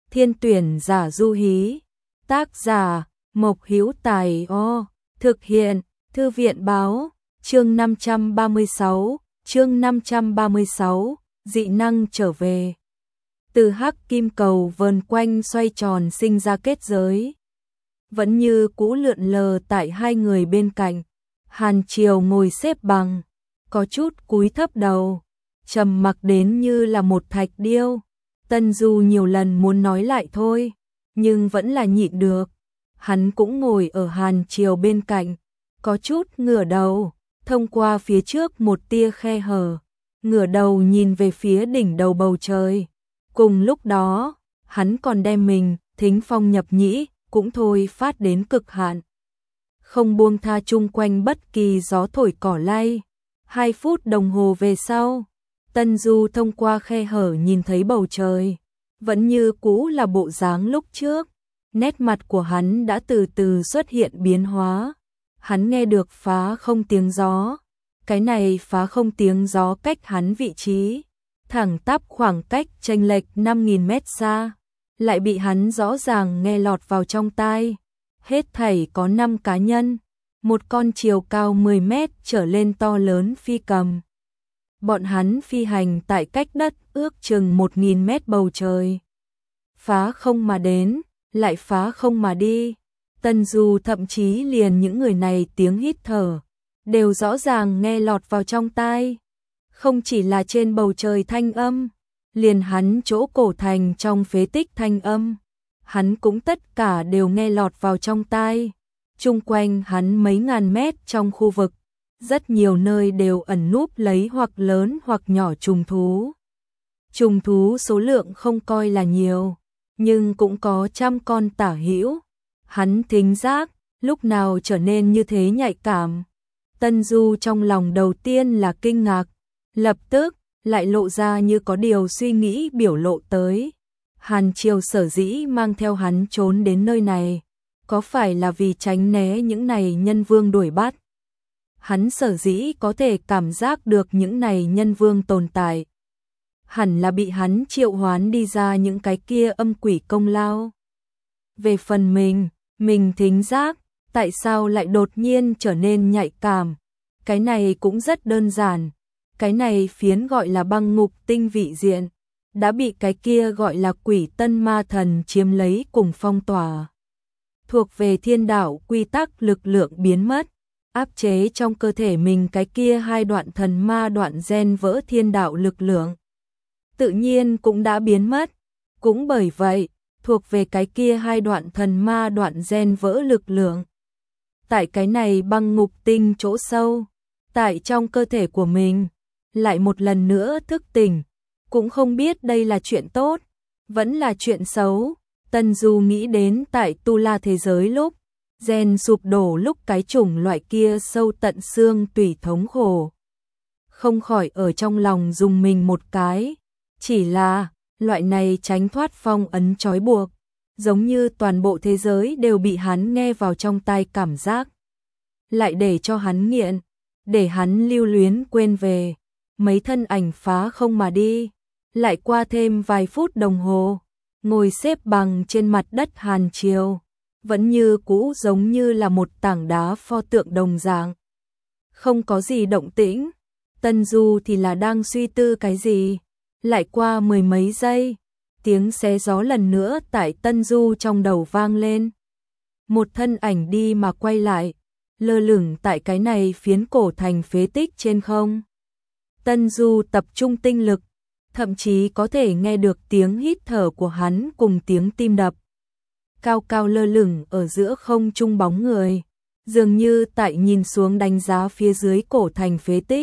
Thiên tuyển giả du hí. Tác giả Mộc Hữu Tài. Thực hiện Thư viện báo. Chương 536, dị năng trở về. Từ hắc kim cầu vờn quanh xoay tròn sinh ra kết giới. Vẫn như cũ lượn lờ tại hai người bên cạnh. Hàn Triều ngồi xếp bằng, có chút cúi thấp đầu, trầm mặc đến như là một thạch điêu. Tân Du nhiều lần muốn nói lại thôi, nhưng vẫn là nhịn được. Hắn cũng ngồi ở Hàn Triều bên cạnh, có chút ngửa đầu, thông qua phía trước một tia khe hở, ngửa đầu nhìn về phía đỉnh đầu bầu trời. Cùng lúc đó, hắn còn đem mình, thính phong nhập nhĩ, cũng thôi phát đến cực hạn. Không buông tha chung quanh bất kỳ gió thổi cỏ lay. 2 phút đồng hồ về sau, Tân Du thông qua khe hở nhìn thấy bầu trời, vẫn như cũ là bộ dáng lúc trước. Nét mặt của hắn đã từ từ xuất hiện biến hóa. Hắn nghe được phá không tiếng gió. Cái này phá không tiếng gió cách hắn vị trí thẳng tắp khoảng cách chênh lệch 5.000 mét xa, lại bị hắn rõ ràng nghe lọt vào trong tai. Hết thảy có 5 cá nhân, một con chiều cao 10 mét trở lên to lớn phi cầm. Bọn hắn phi hành tại cách đất ước chừng 1.000 mét bầu trời. Phá không mà đến, lại phá không mà đi. Tân Du thậm chí liền những người này tiếng hít thở đều rõ ràng nghe lọt vào trong tai. Không chỉ là trên bầu trời thanh âm, liền hắn chỗ cổ thành trong phế tích thanh âm, hắn cũng tất cả đều nghe lọt vào trong tai. Chung quanh hắn mấy ngàn mét trong khu vực, rất nhiều nơi đều ẩn núp lấy hoặc lớn hoặc nhỏ trùng thú. Trùng thú số lượng không coi là nhiều, nhưng cũng có trăm con tả hữu. Hắn thính giác lúc nào trở nên như thế nhạy cảm. Tân Du trong lòng đầu tiên là kinh ngạc, lập tức lại lộ ra như có điều suy nghĩ biểu lộ tới. Hàn Triều sở dĩ mang theo hắn trốn đến nơi này, có phải là vì tránh né những này nhân vương đuổi bắt? Hắn sở dĩ có thể cảm giác được những này nhân vương tồn tại, hẳn là bị hắn triệu hoán đi ra những cái kia âm quỷ công lao. Về phần mình thính giác, tại sao lại đột nhiên trở nên nhạy cảm? Cái này cũng rất đơn giản. Cái này phiến gọi là băng ngục tinh vị diện, đã bị cái kia gọi là quỷ tân ma thần chiếm lấy cùng phong tỏa. Thuộc về thiên đạo quy tắc lực lượng biến mất, áp chế trong cơ thể mình cái kia 2 đoạn thần ma đoạn gen vỡ thiên đạo lực lượng. Tự nhiên cũng đã biến mất, cũng bởi vậy, thuộc về cái kia 2 đoạn thần ma đoạn gen vỡ lực lượng. Tại cái này băng ngục tinh chỗ sâu, tại trong cơ thể của mình, lại một lần nữa thức tỉnh, cũng không biết đây là chuyện tốt, vẫn là chuyện xấu. Tân Du nghĩ đến tại Tu La thế giới lúc, gen sụp đổ lúc cái chủng loại kia sâu tận xương tủy thống khổ. Không khỏi ở trong lòng dùng mình một cái, chỉ là, loại này tránh thoát phong ấn trói buộc, giống như toàn bộ thế giới đều bị hắn nghe vào trong tai cảm giác. Lại để cho hắn nghiện, để hắn lưu luyến quên về. Mấy thân ảnh phá không mà đi, lại qua thêm vài phút đồng hồ, ngồi xếp bằng trên mặt đất Hàn Triều, vẫn như cũ giống như là một tảng đá pho tượng đồng dạng. Không có gì động tĩnh, Tân Du thì là đang suy tư cái gì. Lại qua 10 mấy giây, tiếng xé gió lần nữa tại Tân Du trong đầu vang lên. Một thân ảnh đi mà quay lại, lơ lửng tại cái này phiến cổ thành phế tích trên không. Tân Du tập trung tinh lực, thậm chí có thể nghe được tiếng hít thở của hắn cùng tiếng tim đập. Cao cao lơ lửng ở giữa không trung bóng người, dường như tại nhìn xuống đánh giá phía dưới cổ thành phế tích.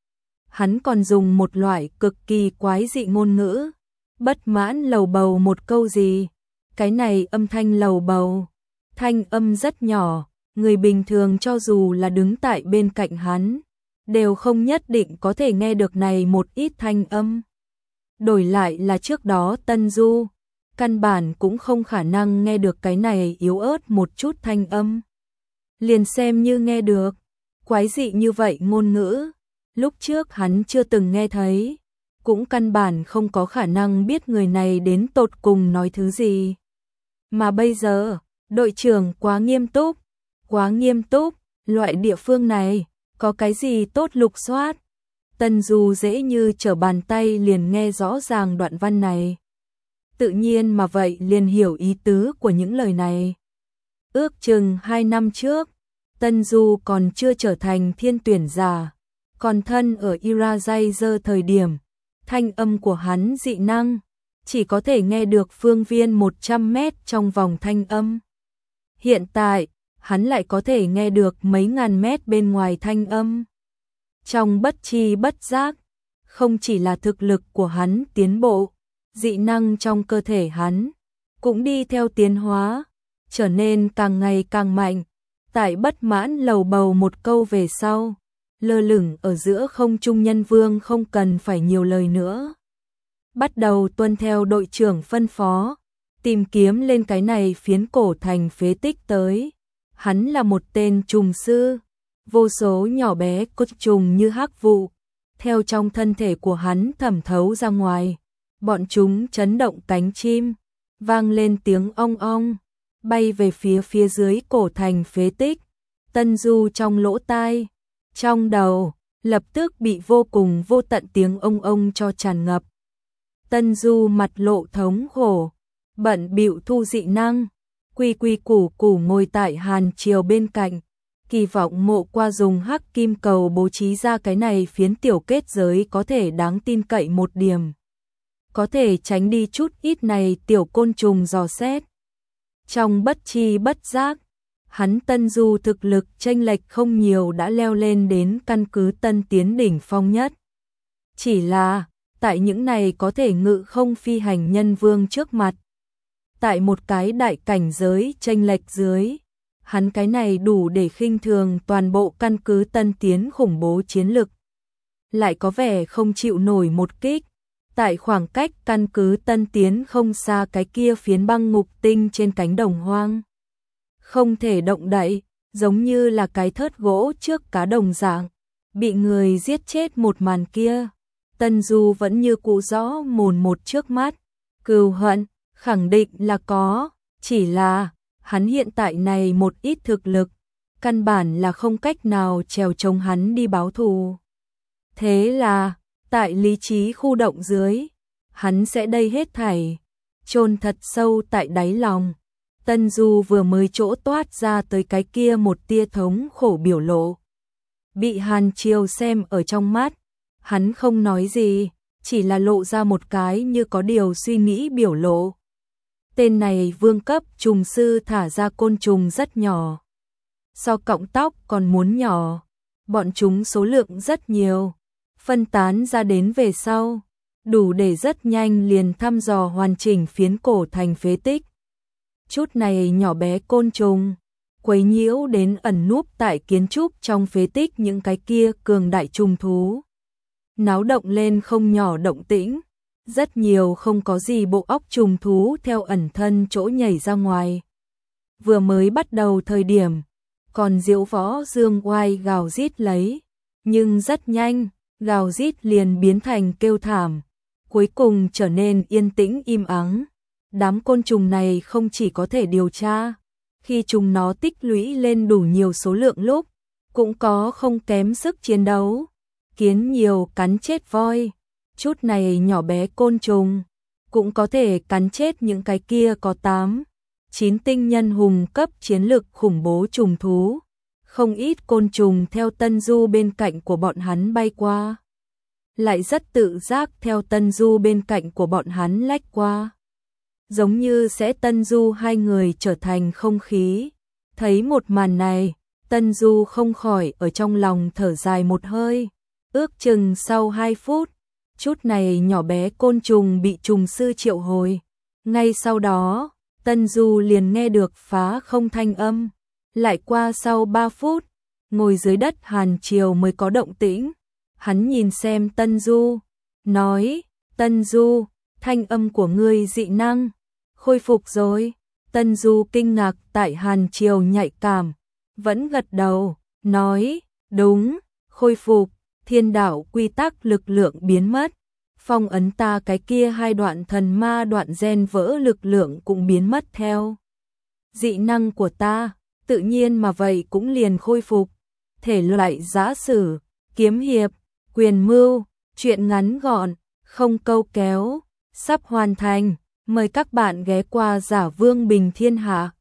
Hắn còn dùng một loại cực kỳ quái dị ngôn ngữ, bất mãn lầu bầu một câu gì. Cái này âm thanh lầu bầu, thanh âm rất nhỏ, người bình thường cho dù là đứng tại bên cạnh hắn, đều không nhất định có thể nghe được này một ít thanh âm. Đổi lại là trước đó Tân Du, căn bản cũng không khả năng nghe được cái này yếu ớt một chút thanh âm. Liền xem như nghe được, quái dị như vậy ngôn ngữ, lúc trước hắn chưa từng nghe thấy. cũng căn bản không có khả năng biết người này đến tột cùng nói thứ gì. Mà bây giờ, đội trưởng quá nghiêm túc, loại địa phương này, có cái gì tốt lục soát. Tân Du dễ như trở bàn tay liền nghe rõ ràng đoạn văn này. Tự nhiên mà vậy liền hiểu ý tứ của những lời này. Ước chừng 2 năm trước, Tân Du còn chưa trở thành thiên tuyển giả, còn thân ở Irajaizer thời điểm, thanh âm của hắn dị năng, chỉ có thể nghe được phương viên 100 mét trong vòng thanh âm. Hiện tại, hắn lại có thể nghe được mấy ngàn mét bên ngoài thanh âm. Trong bất tri bất giác, không chỉ là thực lực của hắn tiến bộ, dị năng trong cơ thể hắn cũng đi theo tiến hóa, trở nên càng ngày càng mạnh. Tại bất mãn lầu bầu một câu về sau, lơ lửng ở giữa không trung Nhân Vương không cần phải nhiều lời nữa. Bắt đầu tuân theo đội trưởng phân phó, tìm kiếm lên cái này phiến cổ thành phế tích tới. Hắn là một tên trùng sư, vô số nhỏ bé côn trùng như hắc vụ, theo trong thân thể của hắn thẩm thấu ra ngoài. Bọn chúng chấn động cánh chim, vang lên tiếng ong ong, bay về phía dưới cổ thành phế tích. Tân Du trong lỗ tai, trong đầu, lập tức bị vô cùng vô tận tiếng ông cho tràn ngập. Tân Du mặt lộ thống khổ, bận bịu thu dị năng, quy củ ngồi tại hàn triều bên cạnh, kỳ vọng Mộ Qua dùng hắc kim cầu bố trí ra cái này phiến tiểu kết giới có thể đáng tin cậy một điểm, có thể tránh đi chút ít này tiểu côn trùng dò xét. Trong bất tri bất giác, hắn Tân Du thực lực chênh lệch không nhiều đã leo lên đến căn cứ tân tiến đỉnh phong nhất. Chỉ là, tại những này có thể ngự không phi hành nhân vương trước mặt, tại một cái đại cảnh giới chênh lệch dưới, hắn cái này đủ để khinh thường toàn bộ căn cứ tân tiến khủng bố chiến lực. Lại có vẻ không chịu nổi một kích. Tại khoảng cách căn cứ tân tiến không xa cái kia phiến băng ngục tinh trên cánh đồng hoang, không thể động đậy, giống như là cái thớt gỗ trước cá đồng dạng, bị người giết chết một màn kia. Tân Du vẫn như cũ rõ mồn một trước mắt, cừu hận, khẳng định là có, chỉ là, hắn hiện tại này một ít thực lực, căn bản là không cách nào trèo chống hắn đi báo thù. Thế là, tại lý trí khu động dưới, hắn sẽ đây hết thảy, chôn thật sâu tại đáy lòng. Tân Du vừa mới chỗ toát ra tới cái kia một tia thống khổ biểu lộ, bị Hàn Triều xem ở trong mắt, hắn không nói gì, chỉ là lộ ra một cái như có điều suy nghĩ biểu lộ. Tên này vương cấp trùng sư thả ra côn trùng rất nhỏ, so cọng tóc còn muốn nhỏ, bọn chúng số lượng rất nhiều, phân tán ra đến về sau, đủ để rất nhanh liền thăm dò hoàn chỉnh phiến cổ thành phế tích. Chút này nhỏ bé côn trùng, quấy nhiễu đến ẩn núp tại kiến trúc trong phế tích những cái kia cường đại trùng thú. Náo động lên không nhỏ động tĩnh, rất nhiều không có gì bộ óc trùng thú theo ẩn thân chỗ nhảy ra ngoài. Vừa mới bắt đầu thời điểm, còn diễu võ dương oai gào rít lấy, nhưng rất nhanh, gào rít liền biến thành kêu thảm, cuối cùng trở nên yên tĩnh im ắng. Đám côn trùng này không chỉ có thể điều tra, khi chúng nó tích lũy lên đủ nhiều số lượng lúc, cũng có không kém sức chiến đấu. Kiến nhiều cắn chết voi, chút này nhỏ bé côn trùng, cũng có thể cắn chết những cái kia có 8, 9 tinh nhân hùng cấp chiến lực khủng bố trùng thú. Không ít côn trùng theo Tân Du bên cạnh của bọn hắn bay qua, lại rất tự giác theo Tân Du bên cạnh của bọn hắn lách qua, giống như sẽ Tân Du hai người trở thành không khí. Thấy một màn này, Tân Du không khỏi ở trong lòng thở dài một hơi. Ước chừng sau 2 phút, chút này nhỏ bé côn trùng bị trùng sư triệu hồi. Ngay sau đó, Tân Du liền nghe được phá không thanh âm. Lại qua sau 3 phút, ngồi dưới đất Hàn Triều mới có động tĩnh. Hắn nhìn xem Tân Du, nói, Tân Du, thanh âm của ngươi dị năng, khôi phục rồi. Tân Du kinh ngạc tại Hàn Triều nhạy cảm, vẫn gật đầu, nói, đúng, khôi phục, thiên đạo quy tắc lực lượng biến mất, phong ấn ta cái kia hai đoạn thần ma đoạn gen vỡ lực lượng cũng biến mất theo. Dị năng của ta, tự nhiên mà vậy cũng liền khôi phục. Thể loại giã sử, kiếm hiệp, quyền mưu, truyện ngắn gọn, không câu kéo, sắp hoàn thành. Mời các bạn ghé qua Giả Vương Bình Thiên Hạ.